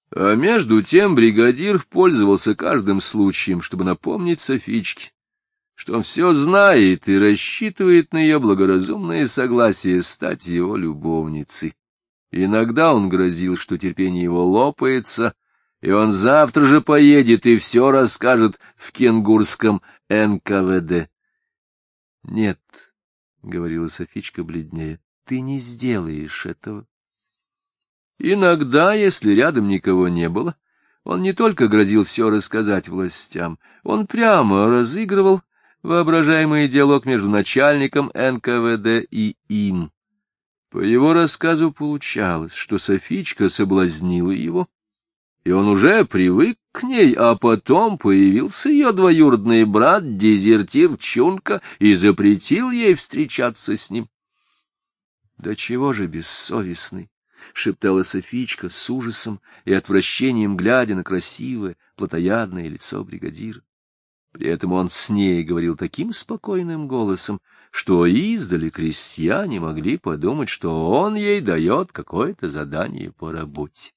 А между тем бригадир пользовался каждым случаем, чтобы напомнить Софичке, что он все знает и рассчитывает на ее благоразумное согласие стать его любовницей. Иногда он грозил, что терпение его лопается, и он завтра же поедет и все расскажет в кенгурском НКВД. — Нет, — говорила Софичка бледнее, — ты не сделаешь этого. Иногда, если рядом никого не было, он не только грозил все рассказать властям, он прямо разыгрывал воображаемый диалог между начальником НКВД и им. По его рассказу получалось, что Софичка соблазнила его, и он уже привык к ней, а потом появился ее двоюродный брат, дезертир Чунка, и запретил ей встречаться с ним. — Да чего же бессовестный! — шептала Софичка с ужасом и отвращением, глядя на красивое, плотоядное лицо бригадира. При этом он с ней говорил таким спокойным голосом, что издали крестьяне могли подумать, что он ей дает какое-то задание по работе.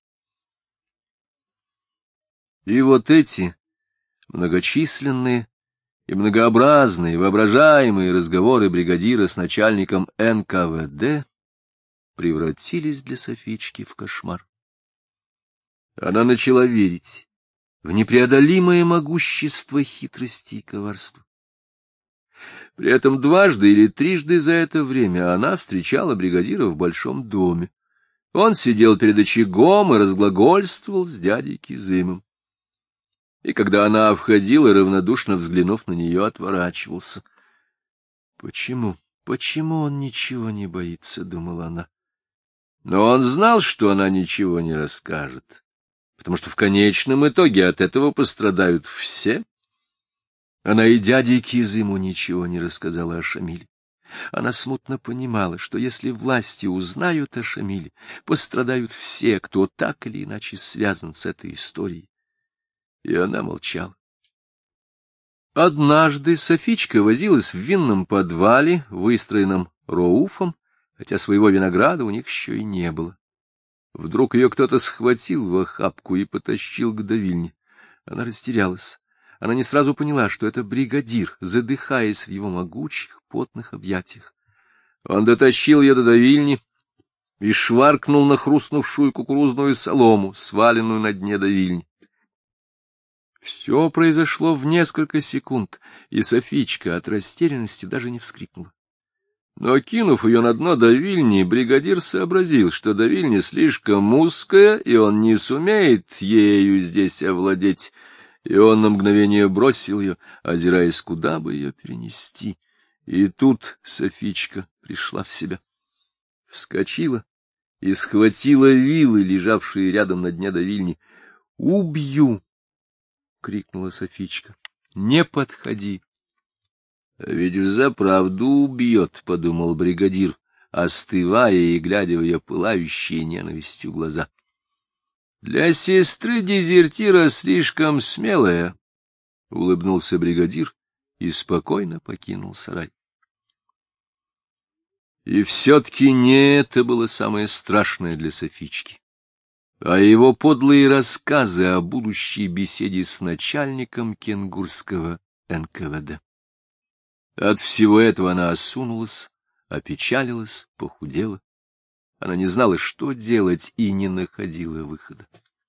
И вот эти многочисленные и многообразные воображаемые разговоры бригадира с начальником НКВД превратились для Софички в кошмар. Она начала верить в непреодолимое могущество хитрости и коварства. При этом дважды или трижды за это время она встречала бригадира в большом доме. Он сидел перед очагом и разглагольствовал с дядей Кизымом. И когда она входила, равнодушно взглянув на нее, отворачивался. Почему он ничего не боится, — думала она. Но он знал, что она ничего не расскажет, потому что в конечном итоге от этого пострадают все. Она и дяде Кизыму ничего не рассказала о Шамиле. Она смутно понимала, что если власти узнают о Шамиле, пострадают все, кто так или иначе связан с этой историей. И она молчала. Однажды Софичка возилась в винном подвале, выстроенном Роуфом, хотя своего винограда у них еще и не было. Вдруг ее кто-то схватил в охапку и потащил к давильне. Она растерялась. Она не сразу поняла, что это бригадир, задыхаясь в его могучих, потных объятиях. Он дотащил ее до давильни и шваркнул на хрустнувшую кукурузную солому, сваленную на дне давильни. Все произошло в несколько секунд, и Софичка от растерянности даже не вскрикнула. Но, кинув ее на дно давильни, бригадир сообразил, что давильня слишком узкая, и он не сумеет ею здесь овладеть, и он на мгновение бросил ее, озираясь, куда бы ее перенести. И тут Софичка пришла в себя, вскочила и схватила вилы, лежавшие рядом на дне давильни. «Убью!» — крикнула Софичка. — Не подходи. — А ведь взаправду убьет, — подумал бригадир, остывая и глядя в ее пылающие ненавистью глаза. — Для сестры дезертира слишком смелая, — улыбнулся бригадир и спокойно покинул сарай. И все-таки не это было самое страшное для Софички, а его подлые рассказы о будущей беседе с начальником кенгурского НКВД. От всего этого она осунулась, опечалилась, похудела. Она не знала, что делать, и не находила выхода.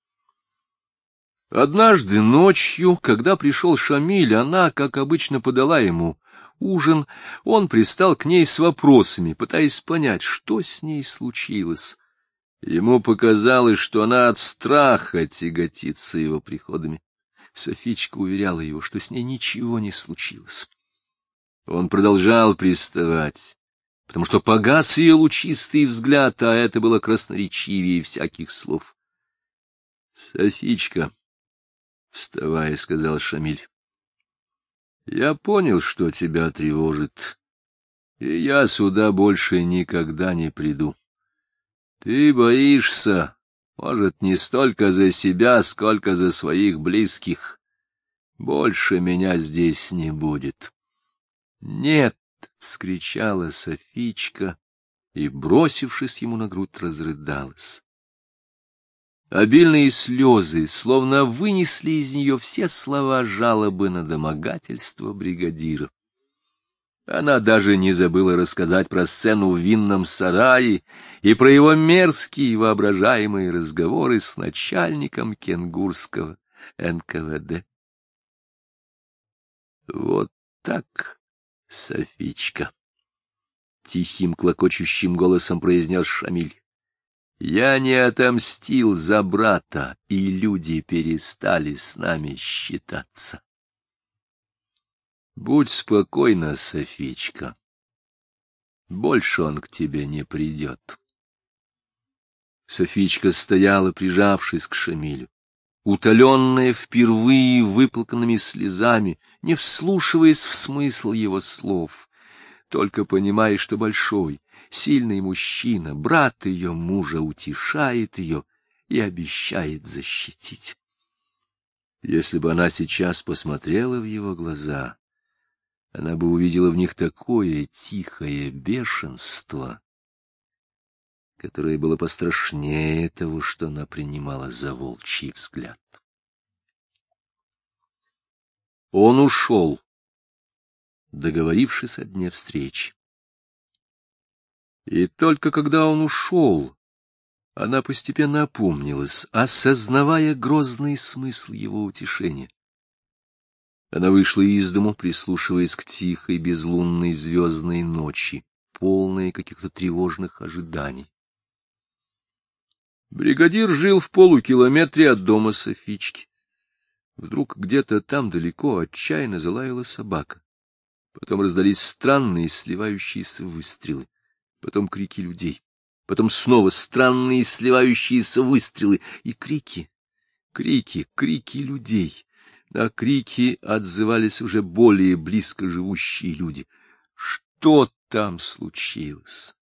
Однажды ночью, когда пришел Шамиль, она, как обычно, подала ему ужин. Он пристал к ней с вопросами, пытаясь понять, что с ней случилось. Ему показалось, что она от страха тяготится его приходами. Софичка уверяла его, что с ней ничего не случилось. Он продолжал приставать, потому что погас ее лучистый взгляд, а это было красноречивее всяких слов. — Софичка, — вставая, сказал Шамиль, — я понял, что тебя тревожит, и я сюда больше никогда не приду. Ты боишься, может, не столько за себя, сколько за своих близких. Больше меня здесь не будет. — Нет! — вскричала Софичка и, бросившись ему на грудь, разрыдалась. Обильные слезы словно вынесли из нее все слова жалобы на домогательство бригадира. Она даже не забыла рассказать про сцену в винном сарае и про его мерзкие воображаемые разговоры с начальником кенгурского НКВД. «Вот так, Софичка», — тихим клокочущим голосом произнес Шамиль. «Я не отомстил за брата, и люди перестали с нами считаться. Будь спокойна, Софичка, больше он к тебе не придет». Софичка стояла, прижавшись к Шамилю, утоленная впервые выплаканными слезами, не вслушиваясь в смысл его слов, только понимая, что большой, сильный мужчина, брат ее мужа, утешает ее и обещает защитить. Если бы она сейчас посмотрела в его глаза, она бы увидела в них такое тихое бешенство, которое было пострашнее того, что она принимала за волчий взгляд. Он ушел, договорившись о дне встречи. И только когда он ушел, она постепенно опомнилась, осознавая грозный смысл его утешения. Она вышла из дому, прислушиваясь к тихой безлунной звездной ночи, полной каких-то тревожных ожиданий. Бригадир жил в полукилометре от дома Софички. Вдруг где-то там далеко отчаянно залаяла собака. Потом раздались странные сливающиеся выстрелы, потом крики людей, потом снова странные сливающиеся выстрелы и крики людей. На крики отзывались уже более близко живущие люди. Что там случилось?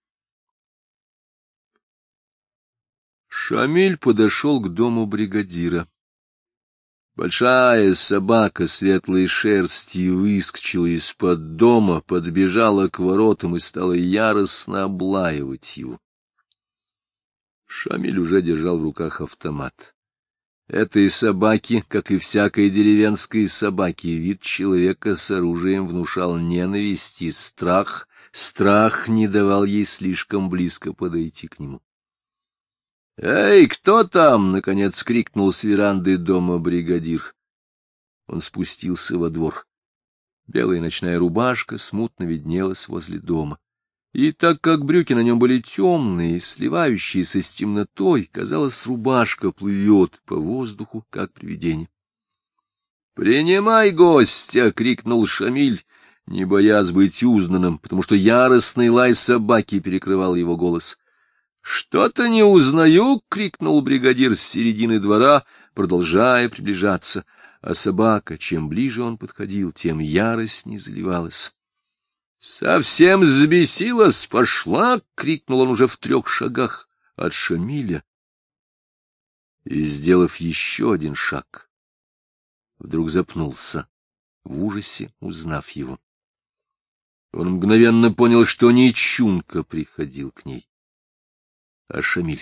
Шамиль подошел к дому бригадира. Большая собака светлой шерсти выскочила из-под дома, подбежала к воротам и стала яростно облаивать его. Шамиль уже держал в руках автомат. Этой собаке, как и всякой деревенской собаке, вид человека с оружием внушал ненависть и страх. Страх не давал ей слишком близко подойти к нему. «Эй, кто там?» — наконец крикнул с веранды дома бригадир. Он спустился во двор. Белая ночная рубашка смутно виднелась возле дома. И так как брюки на нем были темные, сливающиеся с темнотой, казалось, рубашка плывет по воздуху, как привидение. «Принимай гостя!» — крикнул Шамиль, не боясь быть узнанным, потому что яростный лай собаки перекрывал его голос. «Что-то не узнаю!» — крикнул бригадир с середины двора, продолжая приближаться, а собака, чем ближе он подходил, тем яростнее заливалась. «Совсем взбесилась, пошла!» — крикнул он уже в 3 шагах от Шамиля. И, сделав еще один шаг, вдруг запнулся, в ужасе узнав его. Он мгновенно понял, что не Чунка приходил к ней, а Шамиль.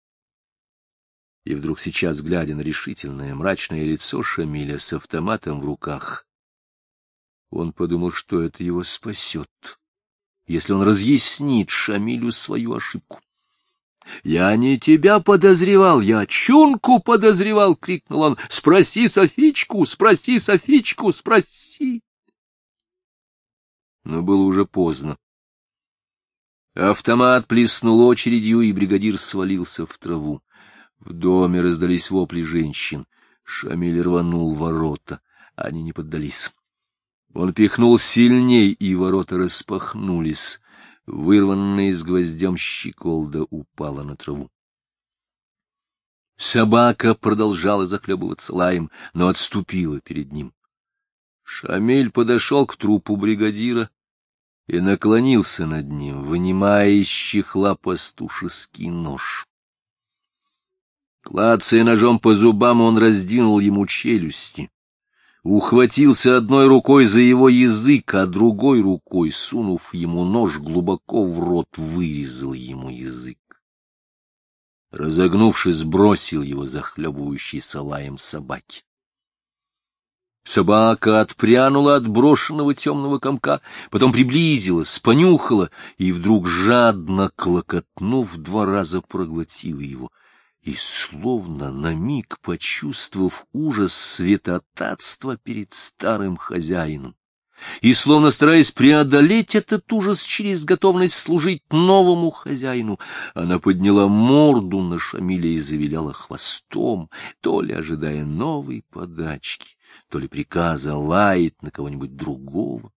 И вдруг сейчас, глядя на решительное мрачное лицо Шамиля с автоматом в руках, он подумал, что это его спасет, если он разъяснит Шамилю свою ошибку. «Я не тебя подозревал, я Чунку подозревал!» — крикнул он. «Спроси Софичку, спроси Софичку, спроси!» Но было уже поздно. Автомат плеснул очередью, и бригадир свалился в траву. В доме раздались вопли женщин. Шамиль рванул ворота. Они не поддались. Он пихнул сильней, и ворота распахнулись. Вырванная из гвоздем щеколда упала на траву. Собака продолжала захлебываться лаем, но отступила перед ним. Шамиль подошел к трупу бригадира и наклонился над ним, вынимая из чехла пастушеский нож. Клацая ножом по зубам, он раздвинул ему челюсти, ухватился одной рукой за его язык, а другой рукой, сунув ему нож глубоко в рот, вырезал ему язык. разогнувшись, бросил его захлебывающийся лаем собаки. Собака отпрянула от брошенного темного комка, потом приблизилась, понюхала и вдруг, жадно клокотнув, 2 раза проглотила его. И, словно на миг почувствовав ужас святотатства перед старым хозяином, и, словно стараясь преодолеть этот ужас через готовность служить новому хозяину, она подняла морду на Шамиля и завиляла хвостом, то ли ожидая новой подачки, то ли приказа лаять на кого-нибудь другого.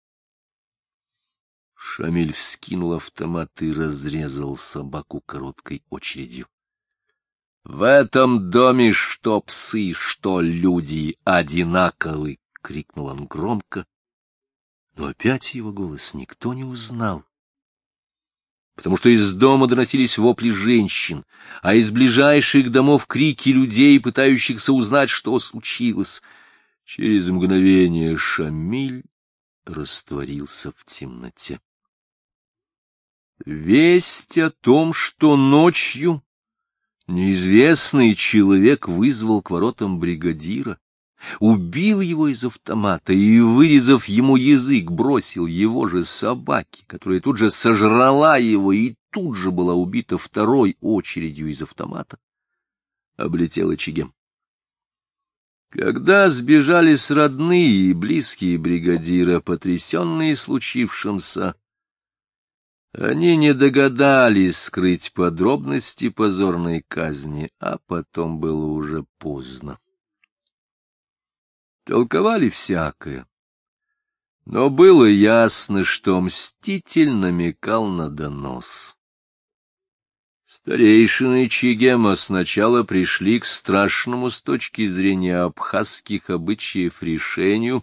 Шамиль вскинул автомат и разрезал собаку короткой очередью. — В этом доме что псы, что люди одинаковы! — крикнул он громко. Но опять его голос никто не узнал, потому что из дома доносились вопли женщин, а из ближайших домов крики людей, пытающихся узнать, что случилось. Через мгновение Шамиль растворился в темноте. Весть о том, что ночью неизвестный человек вызвал к воротам бригадира, убил его из автомата и, вырезав ему язык, бросил его же собаке, которая тут же сожрала его и тут же была убита 2-й очередью из автомата, облетела Чегем. Когда сбежались родные и близкие бригадира, потрясенные случившимся, они не догадались скрыть подробности позорной казни, а потом было уже поздно. Толковали всякое, но было ясно, что мститель намекал на донос. Старейшины Чегема сначала пришли к страшному с точки зрения абхазских обычаев решению.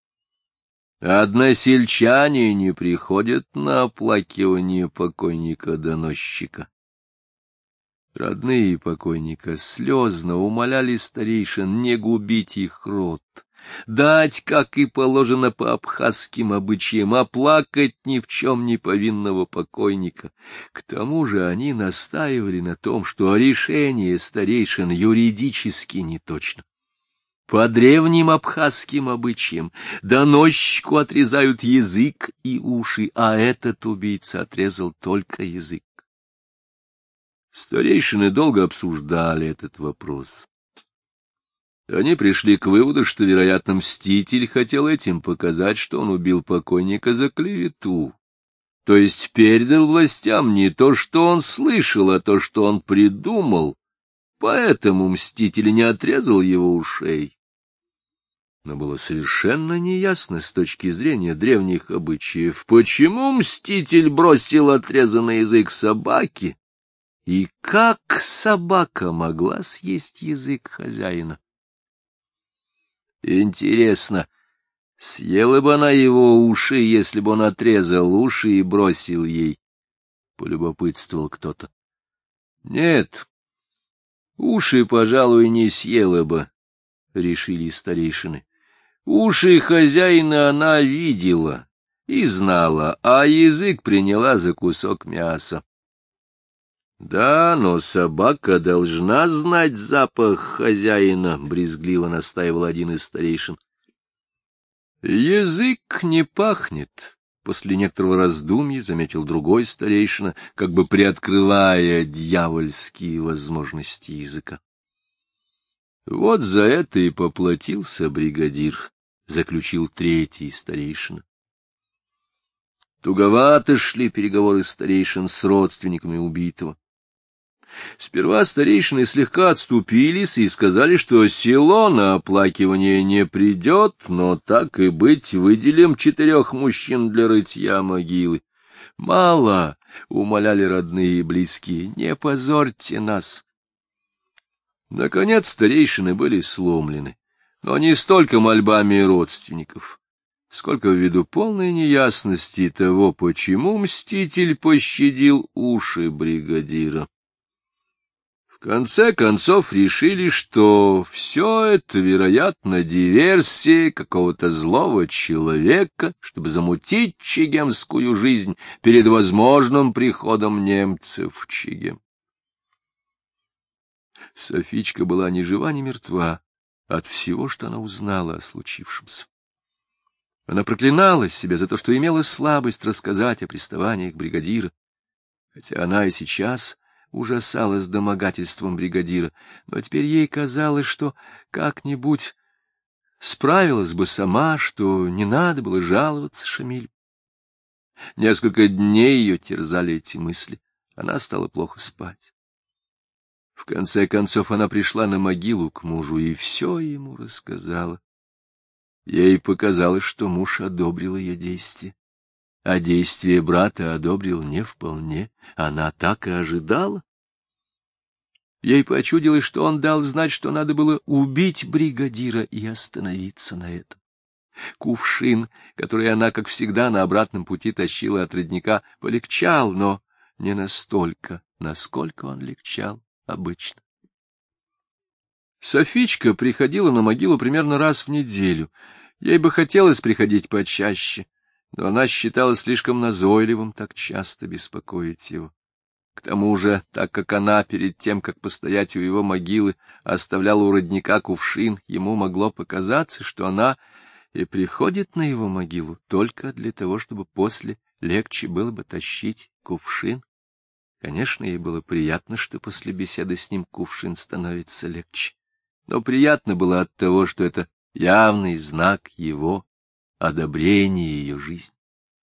Односельчане не приходят на оплакивание покойника-доносчика. Родные покойника слезно умоляли старейшин не губить их род, дать, как и положено по абхазским обычаям, оплакать ни в чем не повинного покойника. К тому же они настаивали на том, что решение старейшин юридически неточно. По древним абхазским обычаям доносчику отрезают язык и уши, а этот убийца отрезал только язык. Старейшины долго обсуждали этот вопрос. Они пришли к выводу, что, вероятно, мститель хотел этим показать, что он убил покойника за клевету, то есть передал властям не то, что он слышал, а то, что он придумал, поэтому мститель не отрезал его ушей. Но было совершенно неясно с точки зрения древних обычаев, почему мститель бросил отрезанный язык собаке, и как собака могла съесть язык хозяина. Интересно, съела бы она его уши, если бы он отрезал уши и бросил ей? Полюбопытствовал кто-то. Нет, уши, пожалуй, не съела бы, решили старейшины. Уши хозяина она видела и знала, а язык приняла за кусок мяса. Да, но собака должна знать запах хозяина, — брезгливо настаивал один из старейшин. Язык не пахнет, — после некоторого раздумья заметил другой старейшина, как бы приоткрывая дьявольские возможности языка. Вот за это и поплатился бригадир, — заключил третий старейшина. Туговато шли переговоры старейшин с родственниками убитого. Сперва старейшины слегка отступились и сказали, что село на оплакивание не придет, но так и быть, выделим 4 мужчин для рытья могилы. Мало, — умоляли родные и близкие, — не позорьте нас. Наконец старейшины были сломлены, но не столько мольбами родственников, сколько ввиду полной неясности того, почему мститель пощадил уши бригадира. В конце концов решили, что все это, вероятно, диверсия какого-то злого человека, чтобы замутить чегемскую жизнь перед возможным приходом немцев в Чегем. Софичка была ни жива, ни мертва от всего, что она узнала о случившемся. Она проклинала себя за то, что имела слабость рассказать о приставаниях бригадира, хотя она и сейчас ужасалась домогательством бригадира, но теперь ей казалось, что как-нибудь справилась бы сама, что не надо было жаловаться Шамилю. Несколько дней ее терзали эти мысли, она стала плохо спать. В конце концов она пришла на могилу к мужу и все ему рассказала. Ей показалось, что муж одобрил ее действия, а действие брата одобрил не вполне, она так и ожидала. Ей почудилось, что он дал знать, что надо было убить бригадира и остановиться на этом. Кувшин, который она, как всегда, на обратном пути тащила от родника, полегчал, но не настолько, насколько он легчал обычно. Софичка приходила на могилу примерно раз в неделю. Ей бы хотелось приходить почаще, но она считала слишком назойливым так часто беспокоить его. К тому же, так как она перед тем, как постоять у его могилы, оставляла у родника кувшин, ему могло показаться, что она и приходит на его могилу только для того, чтобы после легче было бы тащить кувшин. Конечно, ей было приятно, что после беседы с ним кувшин становится легче, но приятно было от того, что это явный знак его одобрения ее жизни.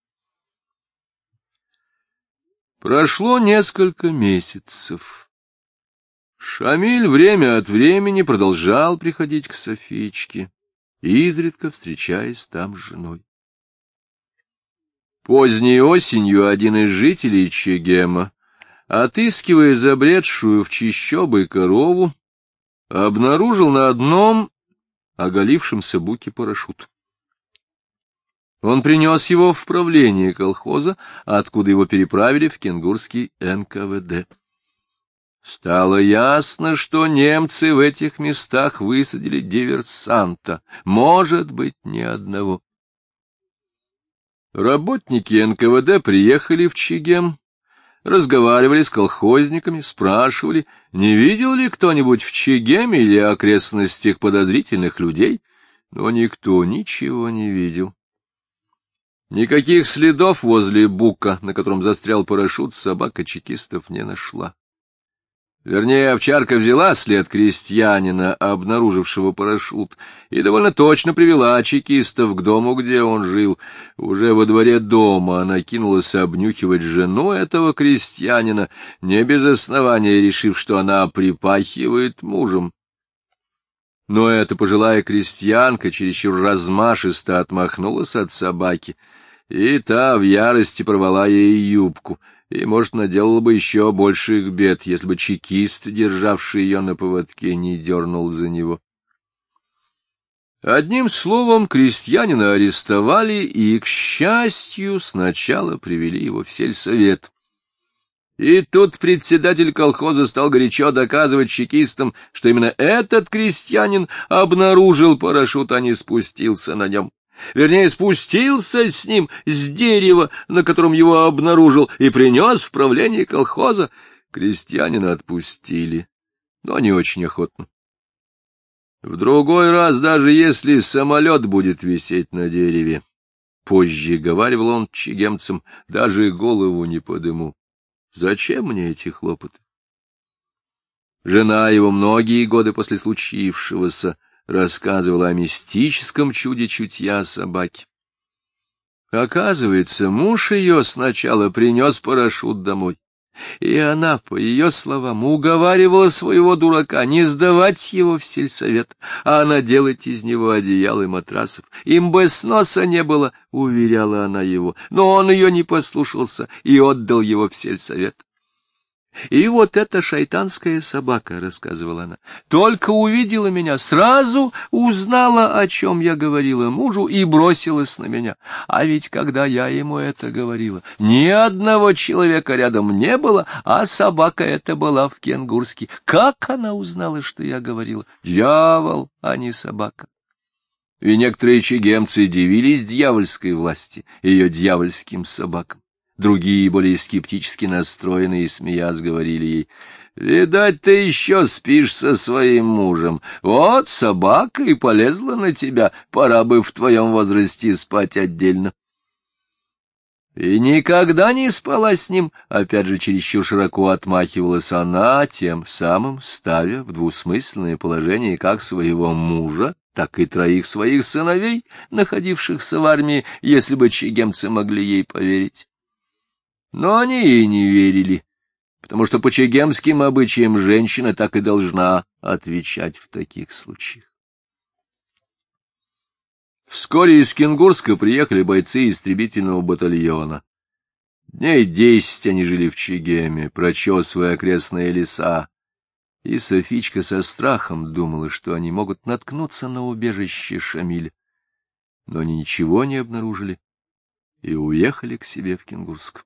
Прошло несколько месяцев. Шамиль время от времени продолжал приходить к Софичке, изредка встречаясь там с женой. Поздней осенью один из жителей Чегема, отыскивая забредшую в чащобы корову, обнаружил на одном оголившемся буке парашют. Он принес его в правление колхоза, откуда его переправили в кенгурский НКВД. Стало ясно, что немцы в этих местах высадили диверсанта, может быть, ни одного. Работники НКВД приехали в Чегем, разговаривали с колхозниками, спрашивали, не видел ли кто-нибудь в Чегеме или окрестностях подозрительных людей, но никто ничего не видел. Никаких следов возле бука, на котором застрял парашют, собака чекистов не нашла. Вернее, овчарка взяла след крестьянина, обнаружившего парашют, и довольно точно привела чекистов к дому, где он жил. Уже во дворе дома она кинулась обнюхивать жену этого крестьянина, не без основания решив, что она припахивает мужем. Но эта пожилая крестьянка чересчур размашисто отмахнулась от собаки, и та в ярости порвала ей юбку, и, может, наделала бы еще больших бед, если бы чекист, державший ее на поводке, не дернул за него. Одним словом, крестьянина арестовали и, к счастью, сначала привели его в сельсовет. И тут председатель колхоза стал горячо доказывать чекистам, что именно этот крестьянин обнаружил парашют, а не спустился на нем. Вернее, спустился с ним с дерева, на котором его обнаружил, и принес в правление колхоза. Крестьянина отпустили, но не очень охотно. В другой раз, даже если самолет будет висеть на дереве, позже говаривал он чегемцам, даже голову не подыму. Зачем мне эти хлопоты? Жена его многие годы после случившегося рассказывала о мистическом чуде чутья собаки. Оказывается, муж ее сначала принес парашют домой, и она, по ее словам, уговаривала своего дурака не сдавать его в сельсовет, а наделать из него одеял и матрасов. Им бы с носа не было, уверяла она его, но он ее не послушался и отдал его в сельсовет. И вот эта шайтанская собака, — рассказывала она, — только увидела меня, сразу узнала, о чем я говорила мужу, и бросилась на меня. А ведь когда я ему это говорила, ни одного человека рядом не было, а собака эта была в Кенгурске. Как она узнала, что я говорила? Дьявол, а не собака. И некоторые чегемцы дивились дьявольской власти, ее дьявольским собакам. Другие, более скептически настроенные, смеясь, говорили ей: Видать, ты еще спишь со своим мужем. Вот собака и полезла на тебя, пора бы в твоем возрасте спать отдельно. И никогда не спала с ним, опять же чересчур широко отмахивалась она, тем самым ставя в двусмысленное положение как своего мужа, так и троих своих сыновей, находившихся в армии, если бы чегемцы могли ей поверить. Но они ей не верили, потому что по чегемским обычаям женщина так и должна отвечать в таких случаях. Вскоре из Кенгурска приехали бойцы истребительного батальона. Дней 10 они жили в Чегеме, прочесывая окрестные леса, и Софичка со страхом думала, что они могут наткнуться на убежище Шамиля. Но они ничего не обнаружили и уехали к себе в Кенгурск.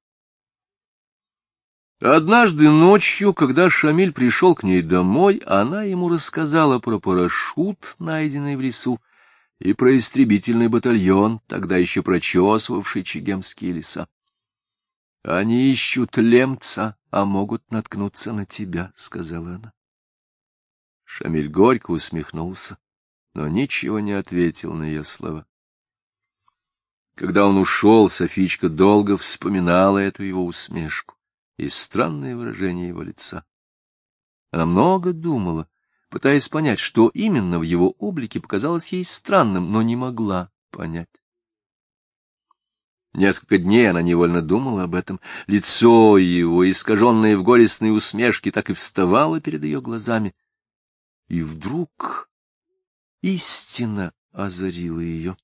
Однажды ночью, когда Шамиль пришел к ней домой, она ему рассказала про парашют, найденный в лесу, и про истребительный батальон, тогда еще прочесывавший чегемские леса. — Они ищут Лемца, а могут наткнуться на тебя, — сказала она. Шамиль горько усмехнулся, но ничего не ответил на ее слова. Когда он ушел, Софичка долго вспоминала эту его усмешку и странное выражение его лица. Она много думала, пытаясь понять, что именно в его облике показалось ей странным, но не могла понять. Несколько дней она невольно думала об этом. Лицо его, искаженное в горестной усмешке, так и вставало перед ее глазами. И вдруг истина озарила ее.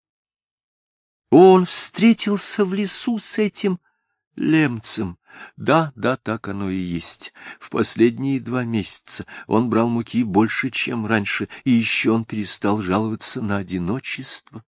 Он встретился в лесу с этим Лемцем. Да, так оно и есть. В последние 2 месяца он брал муки больше, чем раньше, и еще он перестал жаловаться на одиночество.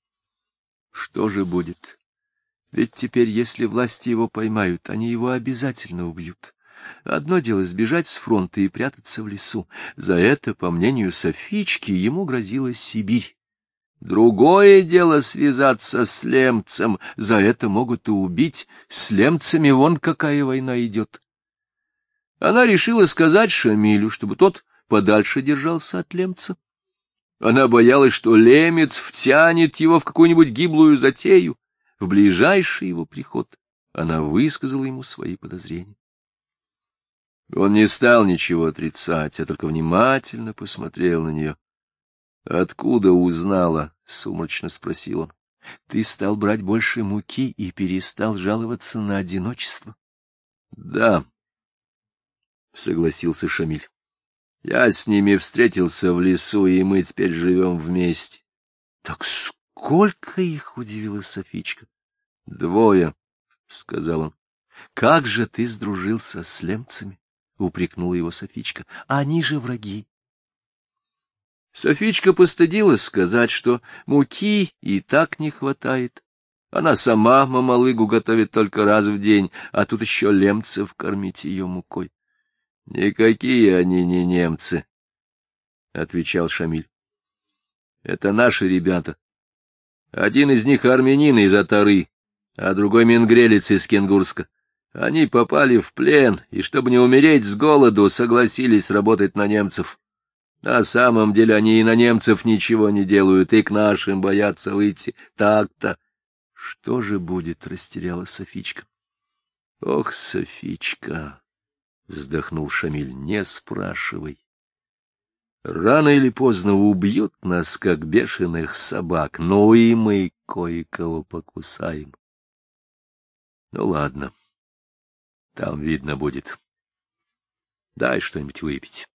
Что же будет? Ведь теперь, если власти его поймают, они его обязательно убьют. Одно дело сбежать с фронта и прятаться в лесу. За это, по мнению Софички, ему грозила Сибирь. Другое дело связаться с Лемцем, за это могут и убить. С Лемцами вон какая война идет. Она решила сказать Шамилю, чтобы тот подальше держался от Лемца. Она боялась, что Лемец втянет его в какую-нибудь гиблую затею. В ближайший его приход она высказала ему свои подозрения. Он не стал ничего отрицать, а только внимательно посмотрел на нее. — Откуда узнала? — сумрачно спросил он. — Ты стал брать больше муки и перестал жаловаться на одиночество? — Да, — согласился Шамиль. — Я с ними встретился в лесу, и мы теперь живем вместе. — Так сколько их? — удивилась Софичка. — 2, — сказал он. — Как же ты сдружился с Лемцами? — упрекнула его Софичка. — Они же враги. Софичка постыдилась сказать, что муки и так не хватает. Она сама мамалыгу готовит только раз в день, а тут еще Лемцев кормить ее мукой. — Никакие они не немцы, — отвечал Шамиль. — Это наши ребята. Один из них армянин из Атары, а другой мингрелец из Кенгурска. Они попали в плен, и, чтобы не умереть с голоду, согласились работать на немцев. На самом деле они и на немцев ничего не делают, и к нашим боятся выйти. Так-то. — Что же будет? — растерялась Софичка. — Ох, Софичка! — вздохнул Шамиль. — Не спрашивай. Рано или поздно убьют нас, как бешеных собак, но и мы кое-кого покусаем. Ну, ладно, там видно будет. Дай что-нибудь выпить.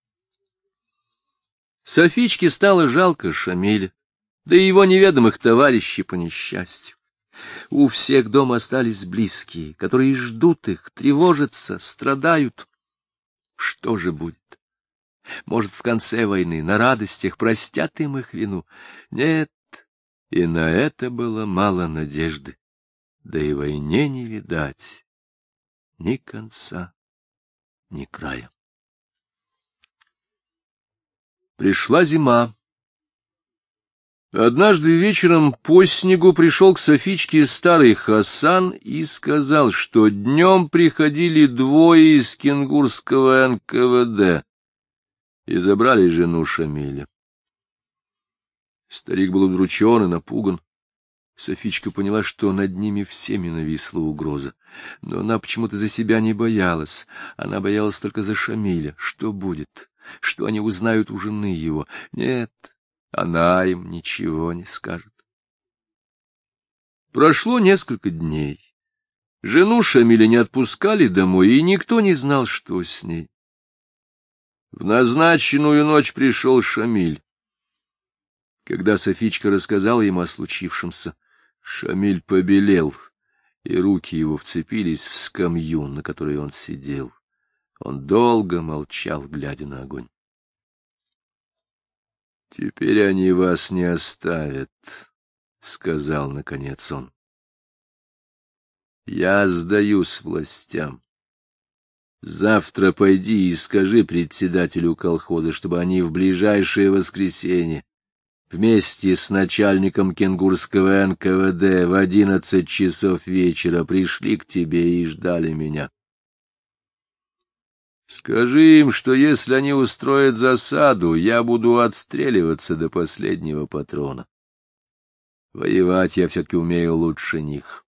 Софичке стало жалко Шамиля, да и его неведомых товарищей по несчастью. У всех дома остались близкие, которые ждут их, тревожатся, страдают. Что же будет? Может, в конце войны на радостях простят им их вину? Нет, и на это было мало надежды. Да и войне не видать ни конца, ни края. Пришла зима. Однажды вечером по снегу пришел к Софичке старый Хасан и сказал, что днем приходили двое из кенгурского НКВД и забрали жену Шамиля. Старик был удручен и напуган. Софичка поняла, что над ними всеми нависла угроза. Но она почему-то за себя не боялась. Она боялась только за Шамиля. Что будет? Что они узнают у жены его? Нет, она им ничего не скажет. Прошло несколько дней. Жену Шамиля не отпускали домой, и никто не знал, что с ней. В назначенную ночь пришел Шамиль. Когда Софичка рассказала ему о случившемся, Шамиль побелел, и руки его вцепились в скамью, на которой он сидел. Он долго молчал, глядя на огонь. — Теперь они вас не оставят, — сказал наконец он. — Я сдаюсь властям. Завтра пойди и скажи председателю колхоза, чтобы они в ближайшее воскресенье вместе с начальником кенгурского НКВД в 11 часов вечера пришли к тебе и ждали меня. Скажи им, что если они устроят засаду, я буду отстреливаться до последнего патрона. Воевать я все-таки умею лучше них.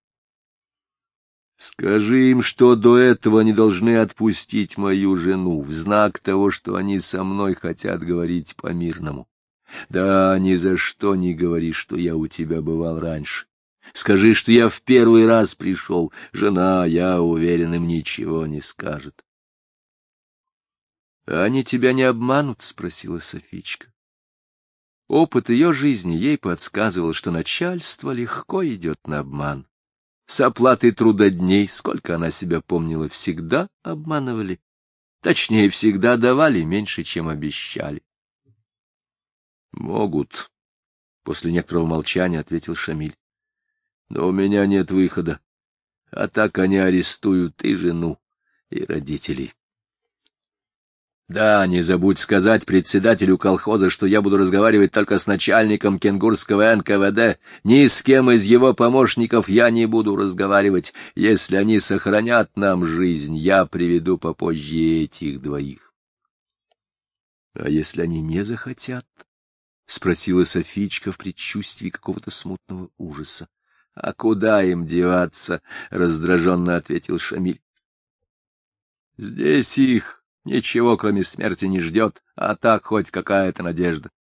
Скажи им, что до этого они должны отпустить мою жену в знак того, что они со мной хотят говорить по-мирному. Да, ни за что не говори, что я у тебя бывал раньше. Скажи, что я в первый раз пришел. Жена, я уверен, им ничего не скажет. — Они тебя не обманут? — спросила Софичка. Опыт ее жизни ей подсказывал, что начальство легко идет на обман. С оплатой трудодней, сколько она себя помнила, всегда обманывали. Точнее, всегда давали меньше, чем обещали. — Могут, — после некоторого молчания ответил Шамиль. — Но у меня нет выхода. А так они арестуют и жену, и родителей. Да, не забудь сказать председателю колхоза, что я буду разговаривать только с начальником кенгурского НКВД. Ни с кем из его помощников я не буду разговаривать. Если они сохранят нам жизнь, я приведу попозже этих двоих. — А если они не захотят? — спросила Софичка в предчувствии какого-то смутного ужаса. — А куда им деваться? — раздраженно ответил Шамиль. — Здесь их ничего, кроме смерти, не ждет, а так хоть какая-то надежда.